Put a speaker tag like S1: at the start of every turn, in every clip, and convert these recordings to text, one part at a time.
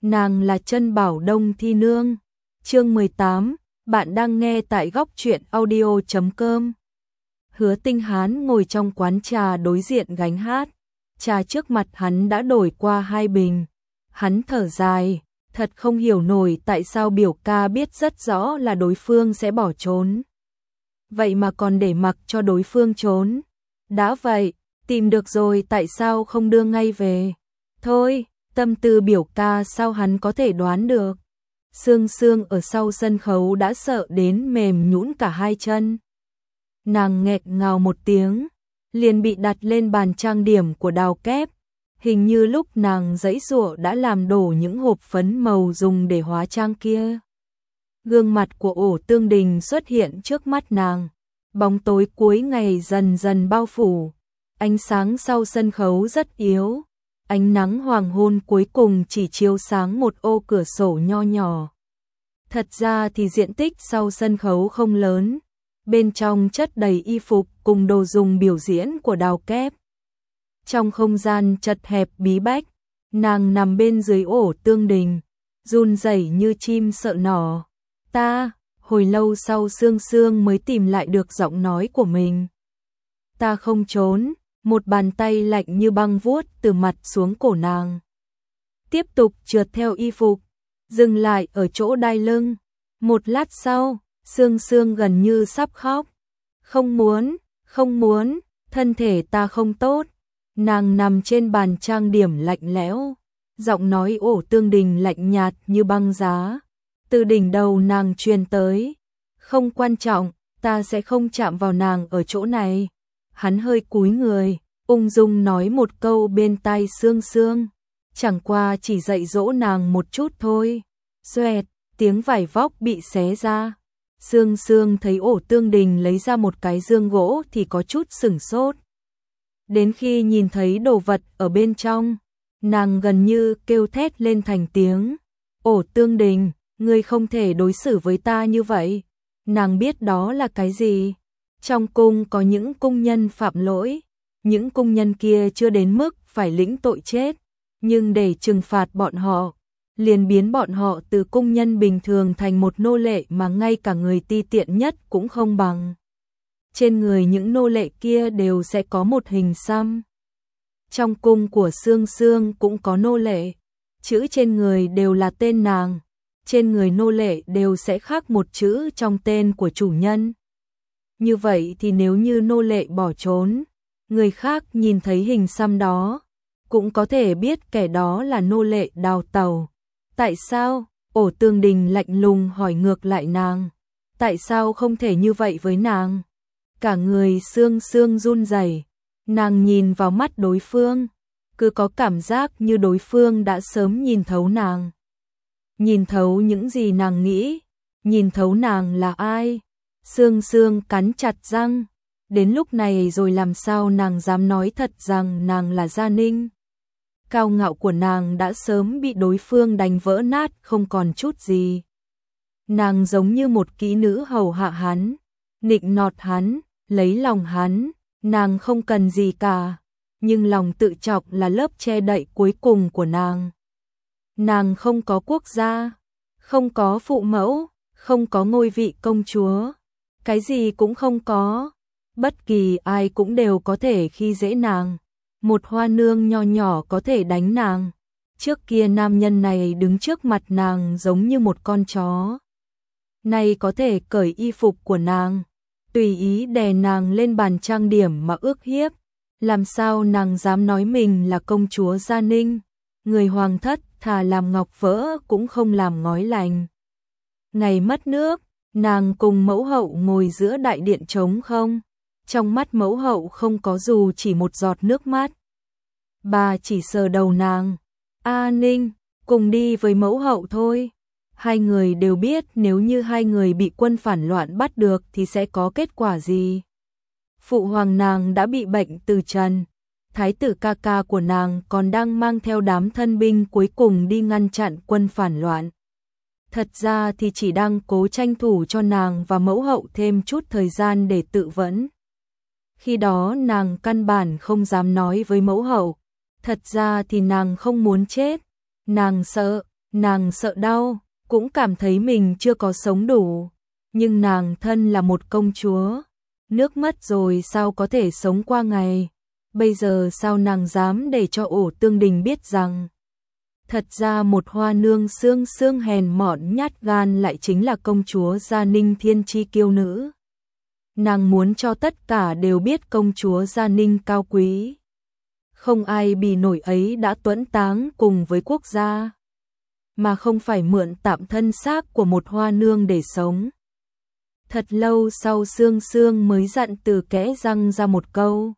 S1: nàng là Trân Bảo Đông Thi Nương. Chương 18, bạn đang nghe tại góc truyện audio.com. Hứa Tinh Hán ngồi trong quán trà đối diện gánh hát, trà trước mặt hắn đã đổi qua 2 bình. Hắn thở dài, thật không hiểu nổi tại sao biểu ca biết rất rõ là đối phương sẽ bỏ trốn. Vậy mà còn để mặc cho đối phương trốn. Đã vậy, tìm được rồi tại sao không đưa ngay về. Thôi, tâm tư biểu ca sao hắn có thể đoán được. Sương Sương ở sau sân khấu đã sợ đến mềm nhũn cả 2 chân. Nàng nghẹt ngào một tiếng, liền bị đặt lên bàn trang điểm của Đào Kép. Hình như lúc nàng giãy giụa đã làm đổ những hộp phấn màu dùng để hóa trang kia. Gương mặt của Ổ Tương Đình xuất hiện trước mắt nàng. Bóng tối cuối ngày dần dần bao phủ. Ánh sáng sau sân khấu rất yếu. Ánh nắng hoàng hôn cuối cùng chỉ chiếu sáng một ô cửa sổ nho nhỏ. Thật ra thì diện tích sau sân khấu không lớn. Bên trong chất đầy y phục cùng đồ dùng biểu diễn của Đào Kép. Trong không gian chật hẹp bí bách, nàng nằm bên dưới Ổ Tương Đình, run rẩy như chim sợ nỏ. Hồi lâu sau Sương Sương mới tìm lại được giọng nói của mình. Ta không trốn, một bàn tay lạnh như băng vuốt từ mặt xuống cổ nàng. Tiếp tục trượt theo y phục, dừng lại ở chỗ đai lưng. Một lát sau, Sương Sương gần như sắp khóc. Không muốn, thân thể ta không tốt. Nàng nằm trên bàn trang điểm lạnh lẽo, giọng nói Ổ Tương Đình lạnh nhạt như băng giá. Từ đỉnh đầu nàng truyền tới, không quan trọng, ta sẽ không chạm vào nàng ở chỗ này. Hắn hơi cúi người, ung dung nói một câu bên tai Sương Sương, chẳng qua chỉ dạy dỗ nàng một chút thôi. Xoẹt, tiếng vải vóc bị xé ra. Sương Sương thấy Ổ Tương Đình lấy ra một cái dương gỗ thì có chút sửng sốt. Đến khi nhìn thấy đồ vật ở bên trong, nàng gần như kêu thét lên thành tiếng. Ổ Tương Đình, ngươi không thể đối xử với ta như vậy. Nàng biết đó là cái gì. Trong cung có những cung nhân phạm lỗi. Những cung nhân kia chưa đến mức phải lĩnh tội chết. Nhưng để trừng phạt bọn họ, liền biến bọn họ từ cung nhân bình thường thành một nô lệ mà ngay cả người ti tiện nhất cũng không bằng. Trên người những nô lệ kia đều sẽ có một hình xăm. Trong cung của Sương Sương cũng có nô lệ. Chữ trên người đều là tên nàng. Trên người nô lệ đều sẽ khắc một chữ trong tên của chủ nhân. Như vậy thì nếu như nô lệ bỏ trốn, người khác nhìn thấy hình xăm đó, cũng có thể biết kẻ đó là nô lệ đào tẩu. Tại sao? Ổ Tương Đình lạnh lùng hỏi ngược lại nàng. Tại sao không thể như vậy với nàng? Cả người Sương Sương run rẩy, nàng nhìn vào mắt đối phương, cứ có cảm giác như đối phương đã sớm nhìn thấu nàng. Nhìn thấu những gì nàng nghĩ, nhìn thấu nàng là ai. Sương Sương cắn chặt răng, đến lúc này rồi làm sao nàng dám nói thật rằng nàng là Gia Ninh. Cao ngạo của nàng đã sớm bị đối phương đánh vỡ nát không còn chút gì. Nàng giống như một kỹ nữ hầu hạ hắn, nịnh nọt hắn, lấy lòng hắn, nàng không cần gì cả, nhưng lòng tự trọng là lớp che đậy cuối cùng của nàng. Nàng không có quốc gia, không có phụ mẫu, không có ngôi vị công chúa, cái gì cũng không có. Bất kỳ ai cũng đều có thể khi dễ nàng, một hoa nương nho nhỏ có thể đánh nàng. Trước kia nam nhân này đứng trước mặt nàng giống như một con chó. Nay có thể cởi y phục của nàng, tùy ý đè nàng lên bàn trang điểm mà ước hiếp. Làm sao nàng dám nói mình là công chúa Gia Ninh, người hoàng thất thà làm ngọc vỡ cũng không làm ngói lành. Ngày mất nước, nàng cùng mẫu hậu ngồi giữa đại điện trống không. Trong mắt mẫu hậu không có dù chỉ một giọt nước mắt. Bà chỉ sờ đầu nàng. A Ninh, cùng đi với mẫu hậu thôi. Hai người đều biết nếu như hai người bị quân phản loạn bắt được thì sẽ có kết quả gì. Phụ hoàng nàng đã bị bệnh từ trần. Thái tử ca ca của nàng còn đang mang theo đám thân binh cuối cùng đi ngăn chặn quân phản loạn. Thật ra thì chỉ đang cố tranh thủ cho nàng và mẫu hậu thêm chút thời gian để tự vẫn. Khi đó nàng căn bản không dám nói với mẫu hậu. Thật ra thì nàng không muốn chết. Nàng sợ, Nàng sợ đau, cũng cảm thấy mình chưa có sống đủ, nhưng nàng thân là một công chúa, nước mất rồi sao có thể sống qua ngày. Bây giờ sao nàng dám để cho Ổ Tương Đình biết rằng thật ra một hoa nương xương xương hèn mọn nhát gan lại chính là công chúa Gia Ninh thiên chi kiêu nữ. Nàng muốn cho tất cả đều biết công chúa Gia Ninh cao quý. Không ai bì nổi ấy đã tuẫn táng cùng với quốc gia, mà không phải mượn tạm thân xác của một hoa nương để sống. Thật lâu sau Sương Sương mới dặn từ kẽ răng ra một câu.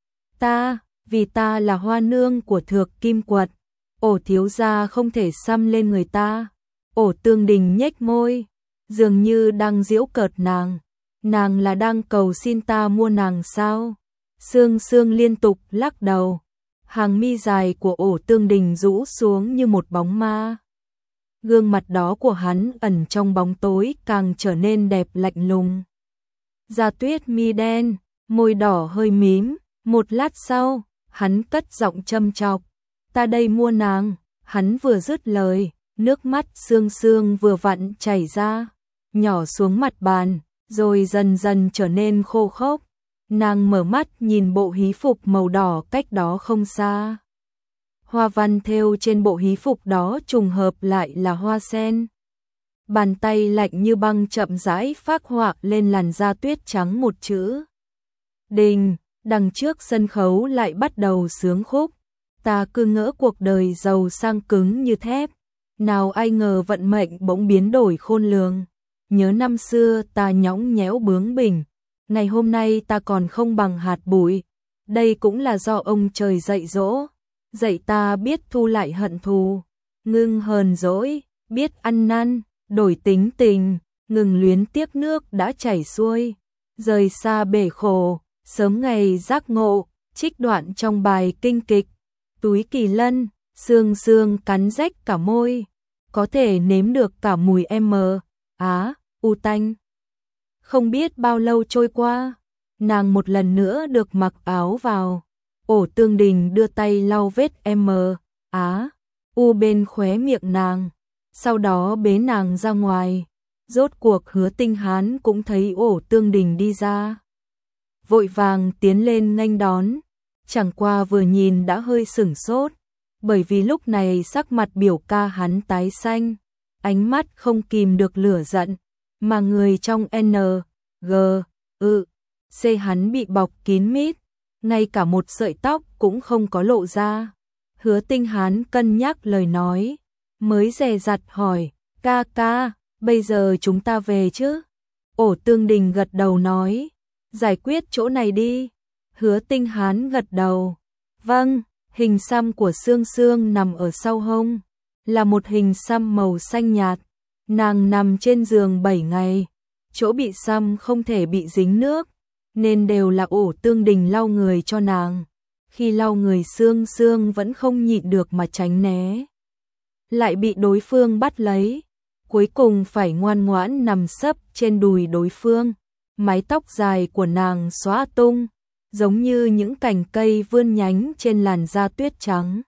S1: Vì ta là hoa nương của Thược Kim Quật, Ổ thiếu gia không thể xăm lên người ta. Ổ Tương Đình nhếch môi, dường như đang giễu cợt nàng là đang cầu xin ta mua nàng sao? Sương Sương liên tục lắc đầu, hàng mi dài của Ổ Tương Đình rũ xuống như một bóng ma. Gương mặt đó của hắn ẩn trong bóng tối càng trở nên đẹp lạnh lùng. Da tuyết mi đen, môi đỏ hơi mím, một lát sau, hắn cất giọng châm chọc, ta đây mua nàng. Hắn vừa dứt lời, nước mắt Sương Sương vừa vặn chảy ra, nhỏ xuống mặt bàn, rồi dần dần trở nên khô khốc. Nàng mở mắt nhìn bộ hí phục màu đỏ cách đó không xa. Hoa văn thêu trên bộ hí phục đó trùng hợp lại là hoa sen. Bàn tay lạnh như băng chậm rãi phác họa lên làn da tuyết trắng một chữ Đình. Đằng trước sân khấu lại bắt đầu sướng khúc. Ta cứ ngỡ cuộc đời giàu sang cứng như thép, nào ai ngờ vận mệnh bỗng biến đổi khôn lường. Nhớ năm xưa ta nhõng nhẽo bướng bỉnh, ngày hôm nay ta còn không bằng hạt bụi. Đây cũng là do ông trời dạy dỗ, dạy ta biết thu lại hận thù, ngưng hờn dỗi, biết ăn năn, đổi tính tình, ngừng luyến tiếc nước đã chảy xuôi, rời xa bể khổ, sớm ngày giác ngộ. Trích đoạn trong bài kinh kịch Túi Kỳ Lân. Sương Sương cắn rách cả môi, có thể nếm được cả mùi u tanh. Không biết bao lâu trôi qua, nàng một lần nữa được mặc áo vào. Ổ Tương Đình đưa tay lau vết u bên khóe miệng nàng, sau đó bế nàng ra ngoài. Rốt cuộc Hứa Tinh Hán cũng thấy Ổ Tương Đình đi ra, vội vàng tiến lên nghênh đón, chẳng qua vừa nhìn đã hơi sửng sốt, bởi vì lúc này sắc mặt biểu ca hắn tái xanh, ánh mắt không kìm được lửa giận, mà người trong C hắn bị bọc kín mít, ngay cả một sợi tóc cũng không có lộ ra. Hứa Tinh Hán cân nhắc lời nói, mới dè dặt hỏi, ca, bây giờ chúng ta về chứ? Ổ Tương Đình gật đầu nói, giải quyết chỗ này đi. Hứa Tinh Hán gật đầu, vâng. Hình xăm của Sương Sương nằm ở sau hông, là một hình xăm màu xanh nhạt. Nàng nằm trên giường 7 ngày, chỗ bị xăm không thể bị dính nước, nên đều là Ổ Tương Đình lau người cho nàng. Khi lau người Sương Sương vẫn không nhịn được mà tránh né, lại bị đối phương bắt lấy, cuối cùng phải ngoan ngoãn nằm sấp trên đùi đối phương. Mái tóc dài của nàng xõa tung, giống như những cành cây vươn nhánh trên làn da tuyết trắng.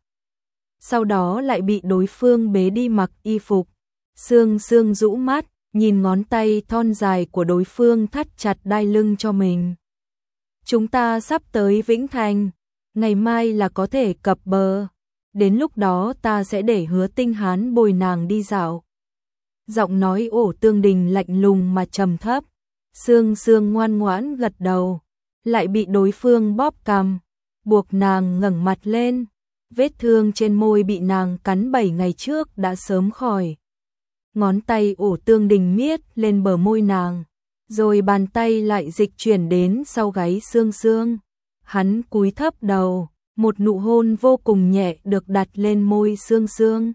S1: Sau đó lại bị đối phương bế đi mặc y phục. Sương Sương rũ mắt, nhìn ngón tay thon dài của đối phương thắt chặt đai lưng cho mình. Chúng ta sắp tới Vĩnh Thành, ngày mai là có thể cập bờ. Đến lúc đó ta sẽ để Hứa Tinh Hán bồi nàng đi dạo. Giọng nói Ổ Tương Đình lạnh lùng mà trầm thấp. Sương Sương ngoan ngoãn gật đầu, lại bị đối phương bóp cằm, buộc nàng ngẩng mặt lên. Vết thương trên môi bị nàng cắn 7 ngày trước đã sớm khỏi. Ngón tay Ổ Tương Đình miết lên bờ môi nàng, rồi bàn tay lại dịch chuyển đến sau gáy Sương Sương. Hắn cúi thấp đầu, một nụ hôn vô cùng nhẹ được đặt lên môi Sương Sương,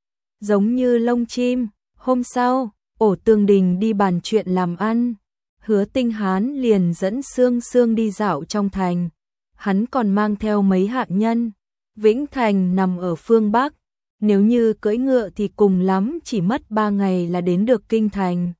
S1: giống như lông chim. Hôm sau, Ổ Tương Đình đi bàn chuyện làm ăn, Hứa Tinh Hán liền dẫn Sương Sương đi dạo trong thành. Hắn còn mang theo mấy hạ nhân. Vĩnh Thành nằm ở phương Bắc, nếu như cưỡi ngựa thì cùng lắm chỉ mất 3 ngày là đến được kinh thành.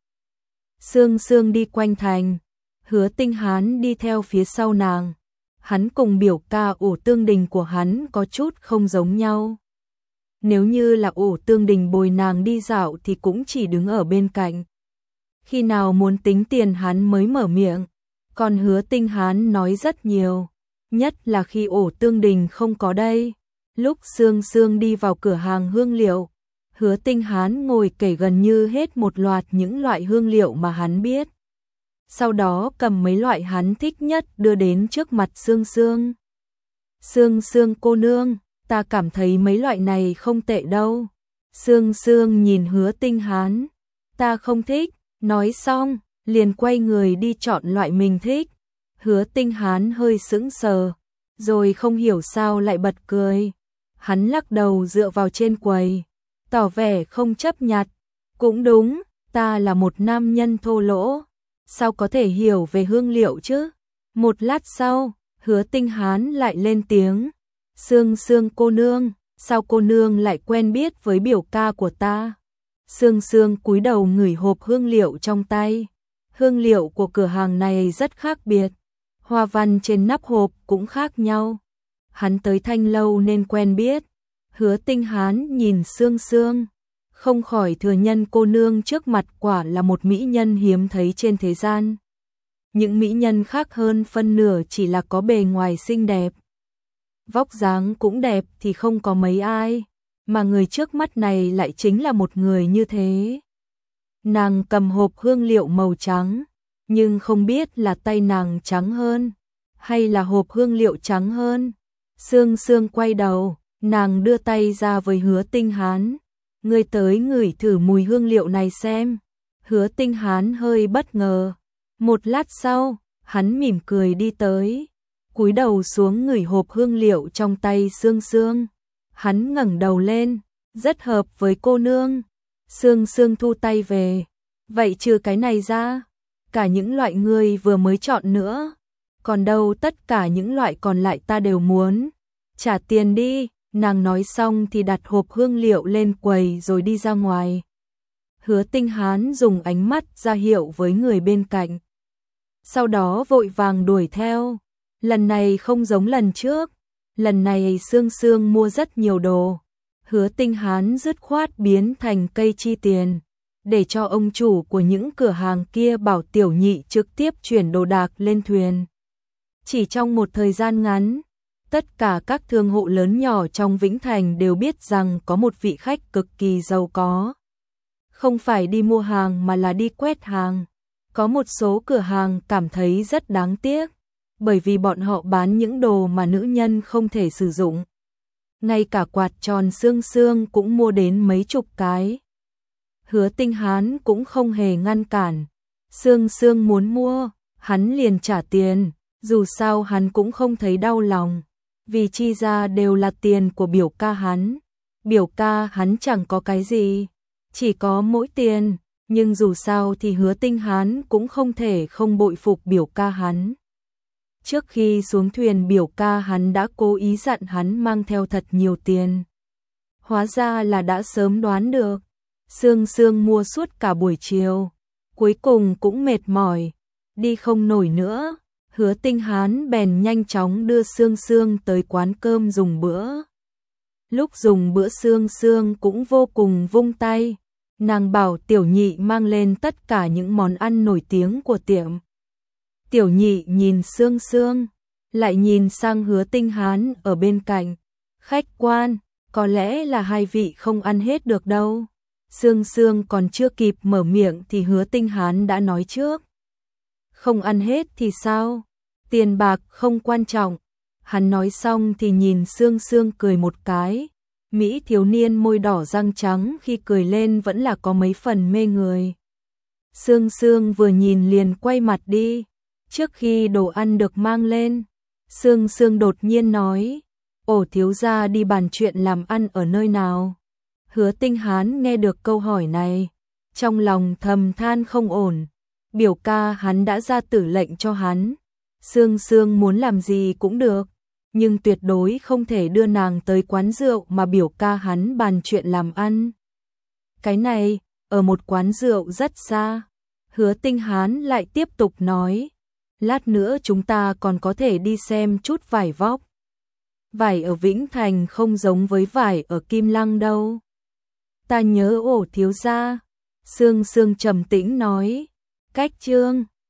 S1: Sương Sương đi quanh thành, Hứa Tinh Hán đi theo phía sau nàng. Hắn cùng biểu ca Ổ Tương Đình của hắn có chút không giống nhau. Nếu như là Ổ Tương Đình bồi nàng đi dạo thì cũng chỉ đứng ở bên cạnh. Khi nào muốn tính tiền hắn mới mở miệng, còn Hứa Tinh Hán nói rất nhiều, nhất là khi Ổ Tương Đình không có đây. Lúc Sương Sương đi vào cửa hàng hương liệu, Hứa Tinh Hán ngồi kể gần như hết một loạt những loại hương liệu mà hắn biết. Sau đó cầm mấy loại hắn thích nhất đưa đến trước mặt Sương Sương. Sương Sương cô nương, ta cảm thấy mấy loại này không tệ đâu. Sương Sương nhìn Hứa Tinh Hán, ta không thích, nói xong, liền quay người đi chọn loại mình thích. Hứa Tinh Hán hơi sững sờ, rồi không hiểu sao lại bật cười. Hắn lắc đầu dựa vào trên quầy, tỏ vẻ không chấp nhặt. Cũng đúng, ta là một nam nhân thô lỗ, sao có thể hiểu về hương liệu chứ? Một lát sau, Hứa Tinh Hán lại lên tiếng, Sương Sương cô nương, sao cô nương lại quen biết với biểu ca của ta? Sương Sương cúi đầu ngửi hộp hương liệu trong tay. Hương liệu của cửa hàng này rất khác biệt, hoa văn trên nắp hộp cũng khác nhau. Hắn tới Thanh Lâu nên quen biết. Hứa Tinh Hán nhìn Sương Sương, không khỏi thừa nhận cô nương trước mặt quả là một mỹ nhân hiếm thấy trên thế gian. Những mỹ nhân khác hơn phân nửa chỉ là có bề ngoài xinh đẹp, vóc dáng cũng đẹp thì không có mấy ai, mà người trước mắt này lại chính là một người như thế. Nàng cầm hộp hương liệu màu trắng, nhưng không biết là tay nàng trắng hơn, hay là hộp hương liệu trắng hơn. Sương Sương quay đầu, nàng đưa tay ra với Hứa Tinh Hán. Ngươi tới ngửi thử mùi hương liệu này xem. Hứa Tinh Hán hơi bất ngờ. Một lát sau, hắn mỉm cười đi tới, cúi đầu xuống ngửi hộp hương liệu trong tay Sương Sương. Hắn ngẩng đầu lên, rất hợp với cô nương. Sương Sương thu tay về. Vậy trừ cái này ra, cả những loại ngươi vừa mới chọn nữa. Còn đâu tất cả những loại còn lại ta đều muốn. Trả tiền đi. Nàng nói xong thì đặt hộp hương liệu lên quầy rồi đi ra ngoài. Hứa Tinh Hán dùng ánh mắt ra hiệu với người bên cạnh, sau đó vội vàng đuổi theo. Lần này không giống lần trước, lần này Sương Sương mua rất nhiều đồ. Hứa Tinh Hán dứt khoát biến thành cây chi tiền, để cho ông chủ của những cửa hàng kia bảo Tiểu Nhị trực tiếp chuyển đồ đạc lên thuyền. Chỉ trong một thời gian ngắn, tất cả các thương hộ lớn nhỏ trong Vĩnh Thành đều biết rằng có một vị khách cực kỳ giàu có. Không phải đi mua hàng mà là đi quét hàng. Có một số cửa hàng cảm thấy rất đáng tiếc, bởi vì bọn họ bán những đồ mà nữ nhân không thể sử dụng. Ngay cả quạt tròn Sương Sương cũng mua đến mấy chục cái. Hứa Tinh Hán cũng không hề ngăn cản. Sương Sương muốn mua, hắn liền trả tiền, dù sao hắn cũng không thấy đau lòng. Vì chi ra đều là tiền của biểu ca hắn. Biểu ca hắn chẳng có cái gì, chỉ có mỗi tiền, nhưng dù sao thì Hứa Tinh Hán cũng không thể không bội phục biểu ca hắn. Trước khi xuống thuyền biểu ca hắn đã cố ý dặn hắn mang theo thật nhiều tiền. Hóa ra là đã sớm đoán được. Sương Sương mua suốt cả buổi chiều, cuối cùng cũng mệt mỏi, đi không nổi nữa. Hứa Tinh Hán bèn nhanh chóng đưa Sương Sương tới quán cơm dùng bữa. Lúc dùng bữa Sương Sương cũng vô cùng vung tay. Nàng bảo Tiểu Nhị mang lên tất cả những món ăn nổi tiếng của tiệm. Tiểu Nhị nhìn Sương Sương, lại nhìn sang Hứa Tinh Hán ở bên cạnh. Khách quan, có lẽ là hai vị không ăn hết được đâu. Sương Sương còn chưa kịp mở miệng thì Hứa Tinh Hán đã nói trước. Không ăn hết thì sao? Tiền bạc không quan trọng. Hắn nói xong thì nhìn Sương Sương cười một cái. Mỹ thiếu niên môi đỏ răng trắng khi cười lên vẫn là có mấy phần mê người. Sương Sương vừa nhìn liền quay mặt đi. Trước khi đồ ăn được mang lên, Sương Sương đột nhiên nói, Ổ thiếu gia đi bàn chuyện làm ăn ở nơi nào? Hứa Tinh Hán nghe được câu hỏi này, trong lòng thầm than không ổn. Biểu ca hắn đã ra tử lệnh cho hắn. Sương Sương muốn làm gì cũng được, nhưng tuyệt đối không thể đưa nàng tới quán rượu mà biểu ca hắn bàn chuyện làm ăn. Cái này, ở một quán rượu rất xa. Hứa Tinh Hán lại tiếp tục nói, lát nữa chúng ta còn có thể đi xem chút vải vóc. Vải ở Vĩnh Thành không giống với vải ở Kim Lăng đâu. Ta nhớ Ổ thiếu gia. Sương Sương trầm tĩnh nói. Cách Trương